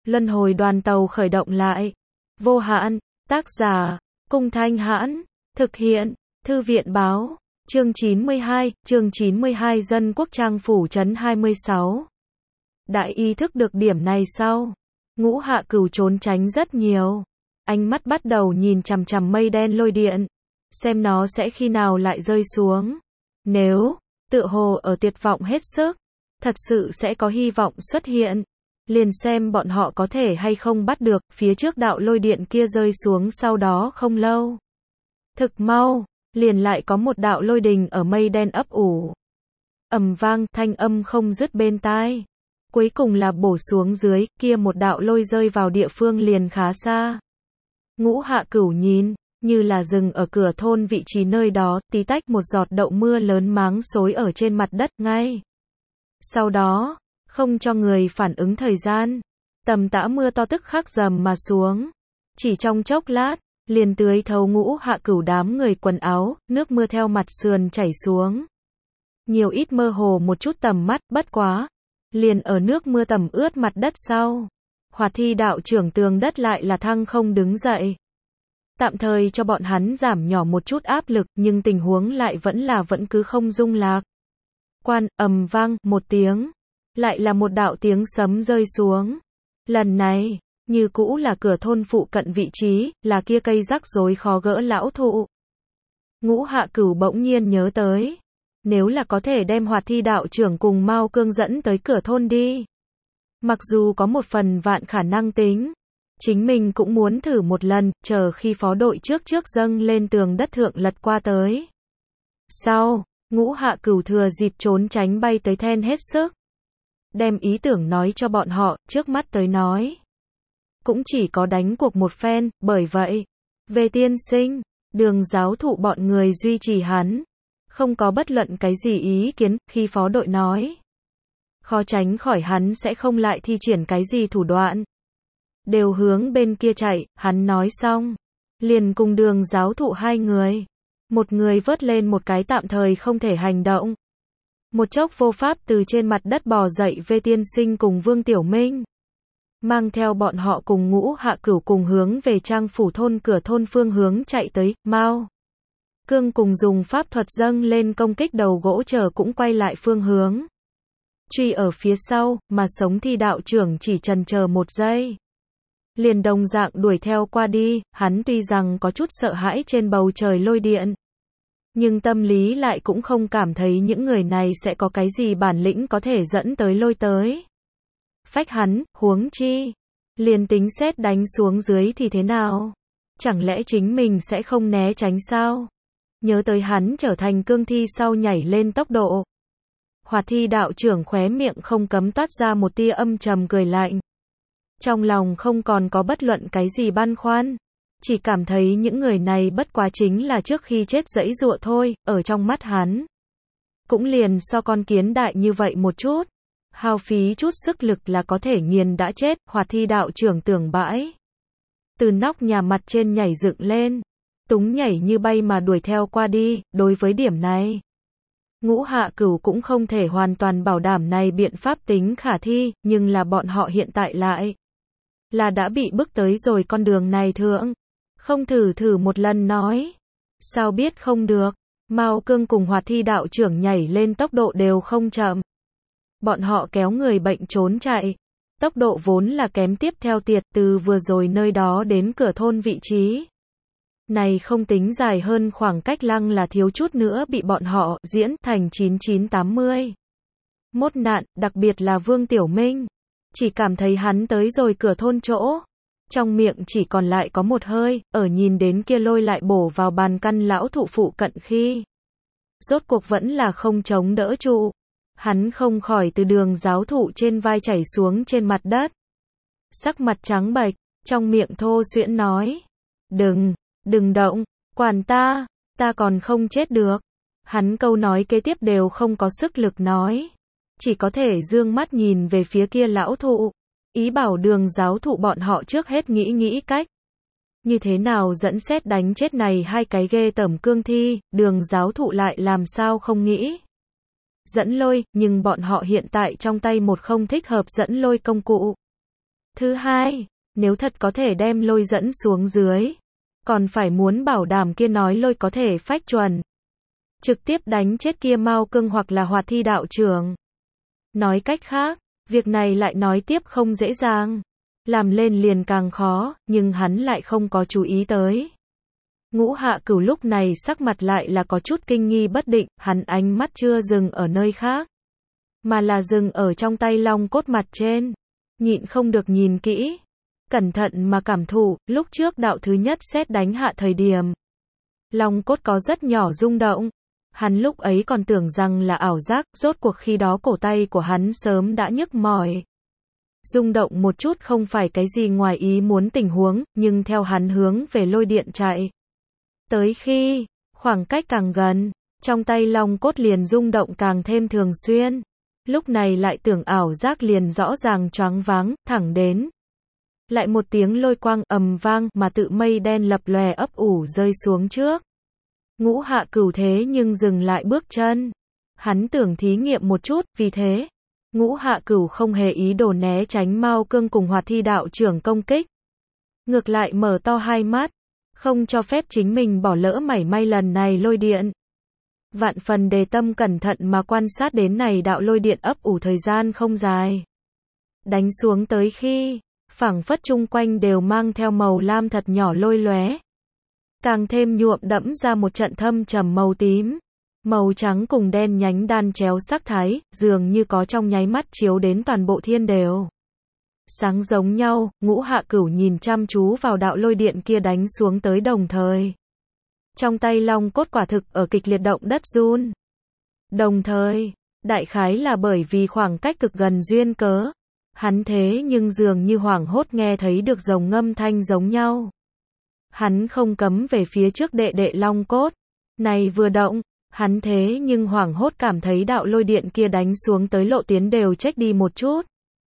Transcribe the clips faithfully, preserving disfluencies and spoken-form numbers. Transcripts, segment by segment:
Luân hồi đoàn tàu khởi động lại. Vô hạn, tác giả, Cung Thanh Hãn, thực hiện, Thư viện Báo, chương chín mươi hai, chương chín mươi hai Dân Quốc Trang Phủ Trấn hai mươi sáu. Đại ý thức được điểm này sau, Ngũ Hạ Cửu trốn tránh rất nhiều. Ánh mắt bắt đầu nhìn chằm chằm mây đen lôi điện, xem nó sẽ khi nào lại rơi xuống. Nếu, tựa hồ ở tuyệt vọng hết sức, thật sự sẽ có hy vọng xuất hiện. Liền xem bọn họ có thể hay không bắt được, phía trước đạo lôi điện kia rơi xuống sau đó không lâu. Thực mau, liền lại có một đạo lôi đình ở mây đen ấp ủ. Ầm vang, thanh âm không dứt bên tai. Cuối cùng là bổ xuống dưới, kia một đạo lôi rơi vào địa phương liền khá xa. Ngũ Hạ Cửu nhìn, như là dừng ở cửa thôn vị trí nơi đó, tí tách một giọt đậu mưa lớn máng xối ở trên mặt đất ngay. Sau đó, không cho người phản ứng thời gian, tầm tã mưa to tức khắc dầm mà xuống. Chỉ trong chốc lát, liền tưới thấu Ngũ Hạ Cửu đám người quần áo, nước mưa theo mặt sườn chảy xuống. Nhiều ít mơ hồ một chút tầm mắt, bất quá. Liền ở nước mưa tầm ướt mặt đất sau. Hoạt Thi đạo trưởng tường đất lại là thăng không đứng dậy. Tạm thời cho bọn hắn giảm nhỏ một chút áp lực, nhưng tình huống lại vẫn là vẫn cứ không dung lạc. Quan, ầm vang, một tiếng. Lại là một đạo tiếng sấm rơi xuống. Lần này, như cũ là cửa thôn phụ cận vị trí, là kia cây rắc rối khó gỡ lão thụ. Ngũ Hạ Cửu bỗng nhiên nhớ tới. Nếu là có thể đem Hoạt Thi đạo trưởng cùng Mao Cương dẫn tới cửa thôn đi. Mặc dù có một phần vạn khả năng tính. Chính mình cũng muốn thử một lần, chờ khi phó đội trước trước dâng lên tường đất thượng lật qua tới. Sau, Ngũ Hạ Cửu thừa dịp trốn tránh bay tới then hết sức. Đem ý tưởng nói cho bọn họ, trước mắt tới nói. Cũng chỉ có đánh cuộc một phen, bởi vậy. Về tiên sinh, Đường giáo thụ bọn người duy trì hắn. Không có bất luận cái gì ý kiến, khi phó đội nói. Khó tránh khỏi hắn sẽ không lại thi triển cái gì thủ đoạn. Đều hướng bên kia chạy, hắn nói xong. Liền cùng Đường giáo thụ hai người. Một người vớt lên một cái tạm thời không thể hành động. Một chốc vô pháp từ trên mặt đất bò dậy về tiên sinh cùng Vương Tiểu Minh. Mang theo bọn họ cùng Ngũ Hạ Cửu cùng hướng về Trang Phủ thôn cửa thôn phương hướng chạy tới, Mao Cương cùng dùng pháp thuật dâng lên công kích đầu gỗ chờ cũng quay lại phương hướng. Truy ở phía sau, mà Sống Thi đạo trưởng chỉ chần chờ một giây. Liền đồng dạng đuổi theo qua đi, hắn tuy rằng có chút sợ hãi trên bầu trời lôi điện. Nhưng tâm lý lại cũng không cảm thấy những người này sẽ có cái gì bản lĩnh có thể dẫn tới lôi tới. Phách hắn, huống chi. Liền tính xét đánh xuống dưới thì thế nào? Chẳng lẽ chính mình sẽ không né tránh sao? Nhớ tới hắn trở thành cương thi sau nhảy lên tốc độ. Hoạt Thi đạo trưởng khóe miệng không cấm toát ra một tia âm trầm cười lạnh. Trong lòng không còn có bất luận cái gì băn khoăn. Chỉ cảm thấy những người này bất quá chính là trước khi chết giãy giụa thôi, ở trong mắt hắn. Cũng liền so con kiến đại như vậy một chút. Hao phí chút sức lực là có thể nghiền đã chết, Hoạt Thi đạo trưởng tưởng bãi. Từ nóc nhà mặt trên nhảy dựng lên. Túng nhảy như bay mà đuổi theo qua đi, đối với điểm này. Ngũ Hạ Cửu cũng không thể hoàn toàn bảo đảm này biện pháp tính khả thi, nhưng là bọn họ hiện tại lại. Là đã bị bức tới rồi con đường này thượng. Không thử thử một lần nói. Sao biết không được, Mao Cương cùng Hoạt Thi đạo trưởng nhảy lên tốc độ đều không chậm. Bọn họ kéo người bệnh trốn chạy. Tốc độ vốn là kém tiếp theo tiệt từ vừa rồi nơi đó đến cửa thôn vị trí. Này không tính dài hơn khoảng cách lăng là thiếu chút nữa bị bọn họ diễn thành chín chín tám mươi. Mốt nạn, đặc biệt là Vương Tiểu Minh. Chỉ cảm thấy hắn tới rồi cửa thôn chỗ. Trong miệng chỉ còn lại có một hơi, ở nhìn đến kia lôi lại bổ vào bàn căn lão thụ phụ cận khi. Rốt cuộc vẫn là không chống đỡ trụ. Hắn không khỏi từ Đường giáo thụ trên vai chảy xuống trên mặt đất. Sắc mặt trắng bệch, trong miệng thô xuyễn nói. Đừng, đừng động, quản ta, ta còn không chết được. Hắn câu nói kế tiếp đều không có sức lực nói. Chỉ có thể dương mắt nhìn về phía kia lão thụ. Ý bảo Đường giáo thụ bọn họ trước hết nghĩ nghĩ cách. Như thế nào dẫn xét đánh chết này hai cái ghê tởm cương thi, Đường giáo thụ lại làm sao không nghĩ. Dẫn lôi, nhưng bọn họ hiện tại trong tay một không thích hợp dẫn lôi công cụ. Thứ hai, nếu thật có thể đem lôi dẫn xuống dưới, còn phải muốn bảo đảm kia nói lôi có thể phách chuẩn. Trực tiếp đánh chết kia Mao Cương hoặc là Hoạt Thi đạo trưởng. Nói cách khác, việc này lại nói tiếp không dễ dàng. Làm lên liền càng khó, nhưng hắn lại không có chú ý tới. Ngũ Hạ Cửu lúc này sắc mặt lại là có chút kinh nghi bất định, hắn ánh mắt chưa dừng ở nơi khác, mà là dừng ở trong tay long cốt mặt trên. Nhịn không được nhìn kỹ, cẩn thận mà cảm thụ, lúc trước đạo thứ nhất sét đánh hạ thời điểm. Long cốt có rất nhỏ rung động. Hắn lúc ấy còn tưởng rằng là ảo giác, rốt cuộc khi đó cổ tay của hắn sớm đã nhức mỏi. Rung động một chút không phải cái gì ngoài ý muốn tình huống, nhưng theo hắn hướng về lôi điện chạy. Tới khi, khoảng cách càng gần, trong tay long cốt liền rung động càng thêm thường xuyên. Lúc này lại tưởng ảo giác liền rõ ràng choáng váng, thẳng đến. Lại một tiếng lôi quang ầm vang mà tự mây đen lập lòe ấp ủ rơi xuống trước. Ngũ Hạ Cửu thế nhưng dừng lại bước chân. Hắn tưởng thí nghiệm một chút, vì thế, Ngũ Hạ Cửu không hề ý đồ né tránh Mao Cương cùng Hoạt Thi đạo trưởng công kích. Ngược lại mở to hai mắt, không cho phép chính mình bỏ lỡ mảy may lần này lôi điện. Vạn phần đề tâm cẩn thận mà quan sát đến này đạo lôi điện ấp ủ thời gian không dài. Đánh xuống tới khi, phảng phất chung quanh đều mang theo màu lam thật nhỏ lôi lóe. Càng thêm nhuộm đẫm ra một trận thâm trầm màu tím, màu trắng cùng đen nhánh đan chéo sắc thái, dường như có trong nháy mắt chiếu đến toàn bộ thiên đều. Sáng giống nhau, Ngũ Hạ Cửu nhìn chăm chú vào đạo lôi điện kia đánh xuống tới đồng thời. Trong tay long cốt quả thực ở kịch liệt động đất run. Đồng thời, đại khái là bởi vì khoảng cách cực gần duyên cớ. Hắn thế nhưng dường như hoảng hốt nghe thấy được rồng ngâm thanh giống nhau. Hắn không cấm về phía trước đệ đệ long cốt. Này vừa động, hắn thế nhưng hoảng hốt cảm thấy đạo lôi điện kia đánh xuống tới lộ tiến đều chếch đi một chút.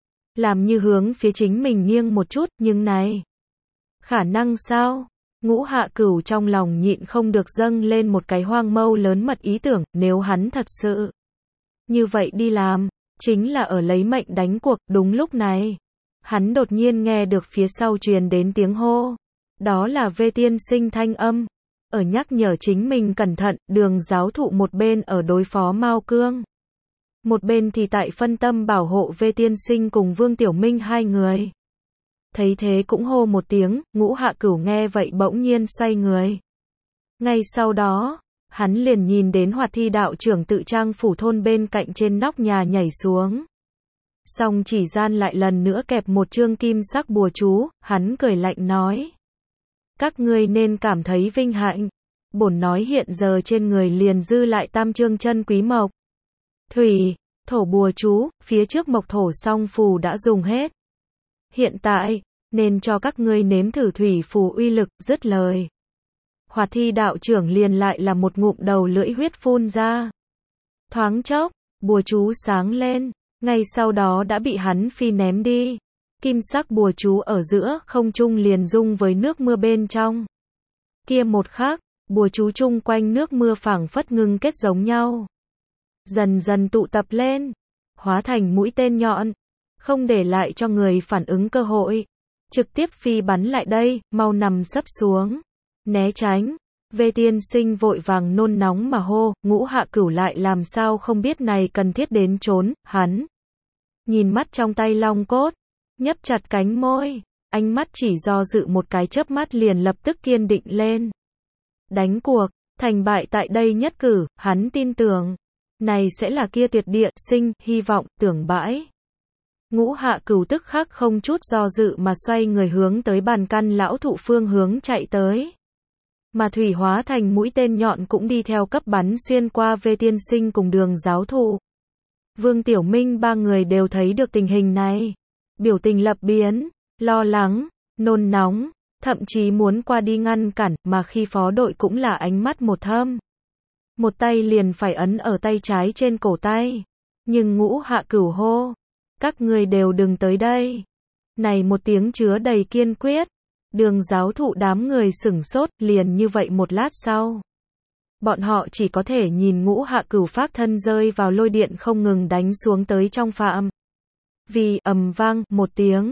Làm như hướng phía chính mình nghiêng một chút, nhưng này, khả năng sao? Ngũ Hạ Cửu trong lòng nhịn không được dâng lên một cái hoang mâu lớn mật ý tưởng, nếu hắn thật sự như vậy đi làm, chính là ở lấy mệnh đánh cuộc. Đúng lúc này, hắn đột nhiên nghe được phía sau truyền đến tiếng hô. Đó là Vê Tiên Sinh thanh âm, ở nhắc nhở chính mình cẩn thận. Đường giáo thụ một bên ở đối phó Mao Cương, một bên thì tại phân tâm bảo hộ Vê Tiên Sinh cùng Vương Tiểu Minh hai người. Thấy thế cũng hô một tiếng. Ngũ Hạ Cửu nghe vậy bỗng nhiên xoay người. Ngay sau đó, hắn liền nhìn đến Hoạt Thi đạo trưởng tự trang phủ thôn bên cạnh trên nóc nhà nhảy xuống. Song chỉ gian lại lần nữa kẹp một chương kim sắc bùa chú, hắn cười lạnh nói. Các ngươi nên cảm thấy vinh hạnh. Bổn nói hiện giờ trên người liền dư lại tam chương chân quý mộc, thủy, thổ bùa chú, phía trước mộc thổ song phù đã dùng hết. Hiện tại, nên cho các ngươi nếm thử thủy phù uy lực. Dứt lời, Hoạt Thi đạo trưởng liền lại là một ngụm đầu lưỡi huyết phun ra. Thoáng chốc, bùa chú sáng lên, ngay sau đó đã bị hắn phi ném đi. Kim sắc bùa chú ở giữa không trung liền dung với nước mưa bên trong. Kia một khắc, bùa chú chung quanh nước mưa phảng phất ngưng kết giống nhau. Dần dần tụ tập lên, hóa thành mũi tên nhọn, không để lại cho người phản ứng cơ hội. Trực tiếp phi bắn lại đây, mau nằm sấp xuống. Né tránh. Vê Tiên Sinh vội vàng nôn nóng mà hô. Ngũ Hạ Cửu lại làm sao không biết này cần thiết đến trốn. Hắn nhìn mắt trong tay long cốt, nhấp chặt cánh môi, ánh mắt chỉ do dự một cái chớp mắt liền lập tức kiên định lên. Đánh cuộc, thành bại tại đây nhất cử. Hắn tin tưởng, này sẽ là kia tuyệt địa sinh hy vọng. Tưởng bãi, Ngũ Hạ Cửu tức khắc không chút do dự mà xoay người hướng tới bàn căn lão thụ phương hướng chạy tới. Mà thủy hóa thành mũi tên nhọn cũng đi theo cấp bắn xuyên qua Vê Tiên Sinh cùng Đường giáo thụ. Vương Tiểu Minh ba người đều thấy được tình hình này. Biểu tình lập biến, lo lắng, nôn nóng, thậm chí muốn qua đi ngăn cản, mà khi phó đội cũng là ánh mắt một thâm. Một tay liền phải ấn ở tay trái trên cổ tay. Nhưng Ngũ Hạ Cửu hô. Các ngươi đều đừng tới đây. Này một tiếng chứa đầy kiên quyết. Đường giáo thụ đám người sửng sốt, liền như vậy một lát sau. Bọn họ chỉ có thể nhìn Ngũ Hạ Cửu phác thân rơi vào lôi điện không ngừng đánh xuống tới trong phạm. Vì ầm vang một tiếng,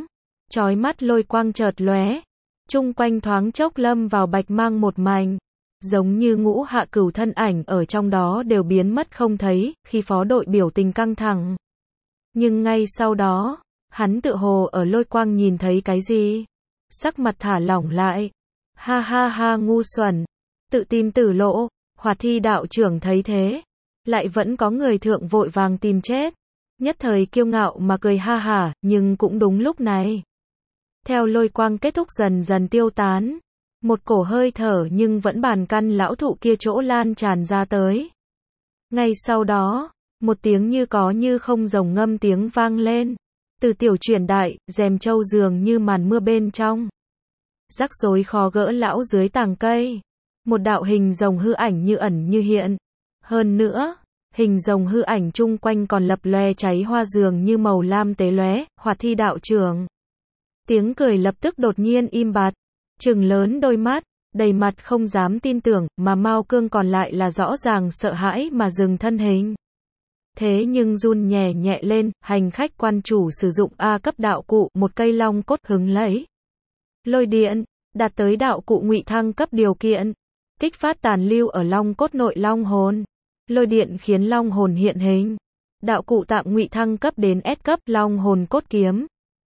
chói mắt lôi quang chợt lóe, chung quanh thoáng chốc lâm vào bạch mang một mảnh, giống như Ngũ Hạ Cửu thân ảnh ở trong đó đều biến mất không thấy, khi phó đội biểu tình căng thẳng. Nhưng ngay sau đó, hắn tựa hồ ở lôi quang nhìn thấy cái gì, sắc mặt thả lỏng lại. Ha ha ha, ngu xuẩn, tự tìm tử lộ. Hoạt Thi đạo trưởng thấy thế, lại vẫn có người thượng vội vàng tìm chết, nhất thời kiêu ngạo mà cười ha hả, nhưng cũng đúng lúc này, theo lôi quang kết thúc dần dần tiêu tán, một cổ hơi thở nhưng vẫn bàn căn lão thụ kia chỗ lan tràn ra tới. Ngay sau đó, một tiếng như có như không rồng ngâm tiếng vang lên, từ tiểu truyền đại, rèm châu dường như màn mưa bên trong. Rắc rối khó gỡ lão dưới tàng cây, một đạo hình rồng hư ảnh như ẩn như hiện. Hơn nữa, hình rồng hư ảnh chung quanh còn lập loe cháy hoa dường như màu lam tế lóe. Hoạt Thi đạo trưởng, tiếng cười lập tức đột nhiên im bặt, trừng lớn đôi mắt, đầy mặt không dám tin tưởng, mà Mao Cương còn lại là rõ ràng sợ hãi mà dừng thân hình. Thế nhưng run nhẹ nhẹ lên, hành khách quan chủ sử dụng A cấp đạo cụ, một cây long cốt hứng lấy lôi điện, đạt tới đạo cụ ngụy thăng cấp điều kiện, kích phát tàn lưu ở long cốt nội long hồn. Lôi điện khiến long hồn hiện hình. Đạo cụ tạm ngụy thăng cấp đến S cấp, long hồn cốt kiếm.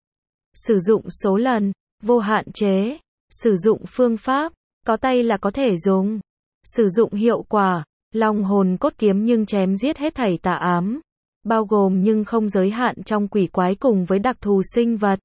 Sử dụng số lần, vô hạn chế. Sử dụng phương pháp, có tay là có thể dùng. Sử dụng hiệu quả, long hồn cốt kiếm nhưng chém giết hết thảy tà ám, bao gồm nhưng không giới hạn trong quỷ quái cùng với đặc thù sinh vật.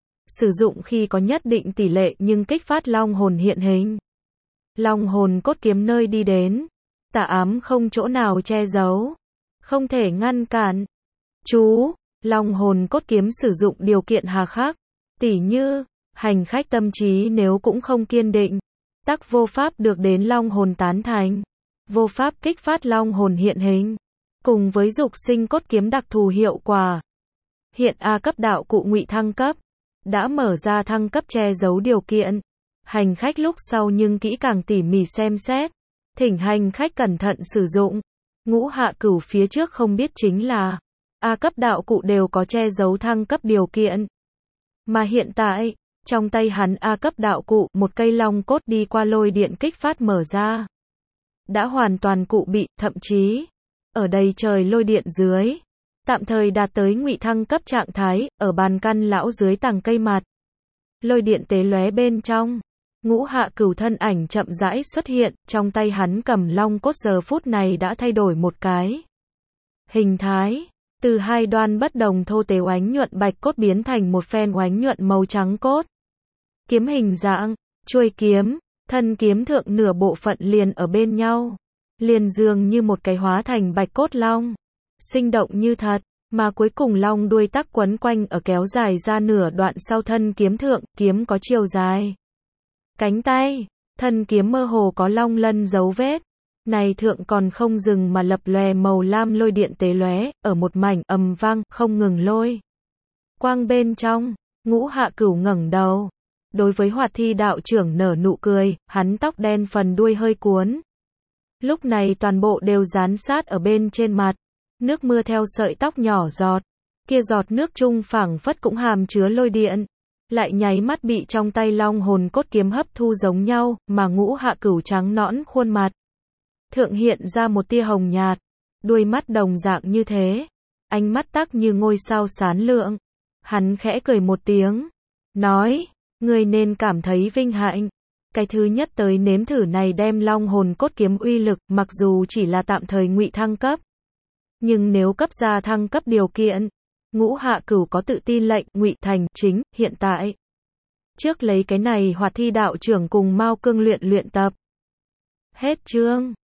Sử dụng khi có nhất định tỷ lệ nhưng kích phát long hồn hiện hình. Long hồn cốt kiếm nơi đi đến, tà ám không chỗ nào che giấu, không thể ngăn cản. Chú, long hồn cốt kiếm sử dụng điều kiện hà khắc, tỉ như, hành khách tâm trí nếu cũng không kiên định, tắc vô pháp được đến long hồn tán thành, vô pháp kích phát long hồn hiện hình, cùng với dục sinh cốt kiếm đặc thù hiệu quả. Hiện A cấp đạo cụ ngụy thăng cấp, đã mở ra thăng cấp che giấu điều kiện. Hành khách lúc sau nhưng kỹ càng tỉ mỉ xem xét, thỉnh hành khách cẩn thận sử dụng. Ngũ Hạ Cửu phía trước không biết chính là A cấp đạo cụ đều có che giấu thăng cấp điều kiện. Mà hiện tại, trong tay hắn A cấp đạo cụ, một cây long cốt đi qua lôi điện kích phát mở ra, đã hoàn toàn cụ bị, thậm chí ở đây trời lôi điện dưới, tạm thời đạt tới ngụy thăng cấp trạng thái, ở bàn căn lão dưới tàng cây mặt. Lôi điện tế lóe bên trong, Ngũ Hạ Cửu thân ảnh chậm rãi xuất hiện, trong tay hắn cầm long cốt giờ phút này đã thay đổi một cái hình thái, từ hai đoan bất đồng thô tế oánh nhuận bạch cốt biến thành một phen oánh nhuận màu trắng cốt. Kiếm hình dạng, chuôi kiếm, thân kiếm thượng nửa bộ phận liền ở bên nhau, liền dường như một cái hóa thành bạch cốt long, sinh động như thật, mà cuối cùng long đuôi tắc quấn quanh ở kéo dài ra nửa đoạn sau thân kiếm thượng, kiếm có chiều dài. Cánh tay, thân kiếm mơ hồ có long lân dấu vết. Này thượng còn không dừng mà lập lòe màu lam lôi điện tế lóe, ở một mảnh ầm vang, không ngừng lôi quang bên trong. Ngũ Hạ Cửu ngẩng đầu, đối với Hoạt Thi đạo trưởng nở nụ cười, hắn tóc đen phần đuôi hơi cuốn, lúc này toàn bộ đều dán sát ở bên trên mặt, nước mưa theo sợi tóc nhỏ giọt, kia giọt nước chung phảng phất cũng hàm chứa lôi điện, lại nháy mắt bị trong tay long hồn cốt kiếm hấp thu giống nhau, mà Ngũ Hạ Cửu trắng nõn khuôn mặt thượng hiện ra một tia hồng nhạt, đuôi mắt đồng dạng như thế, ánh mắt tắc như ngôi sao sáng lượng. Hắn khẽ cười một tiếng, nói, ngươi nên cảm thấy vinh hạnh. Cái thứ nhất tới nếm thử này đem long hồn cốt kiếm uy lực, mặc dù chỉ là tạm thời ngụy thăng cấp, nhưng nếu cấp ra thăng cấp điều kiện, Ngũ Hạ Cửu có tự tin lệnh ngụy thành chính. Hiện tại, trước lấy cái này Hoạt Thi đạo trưởng cùng Mao Cương luyện luyện tập. Hết chương.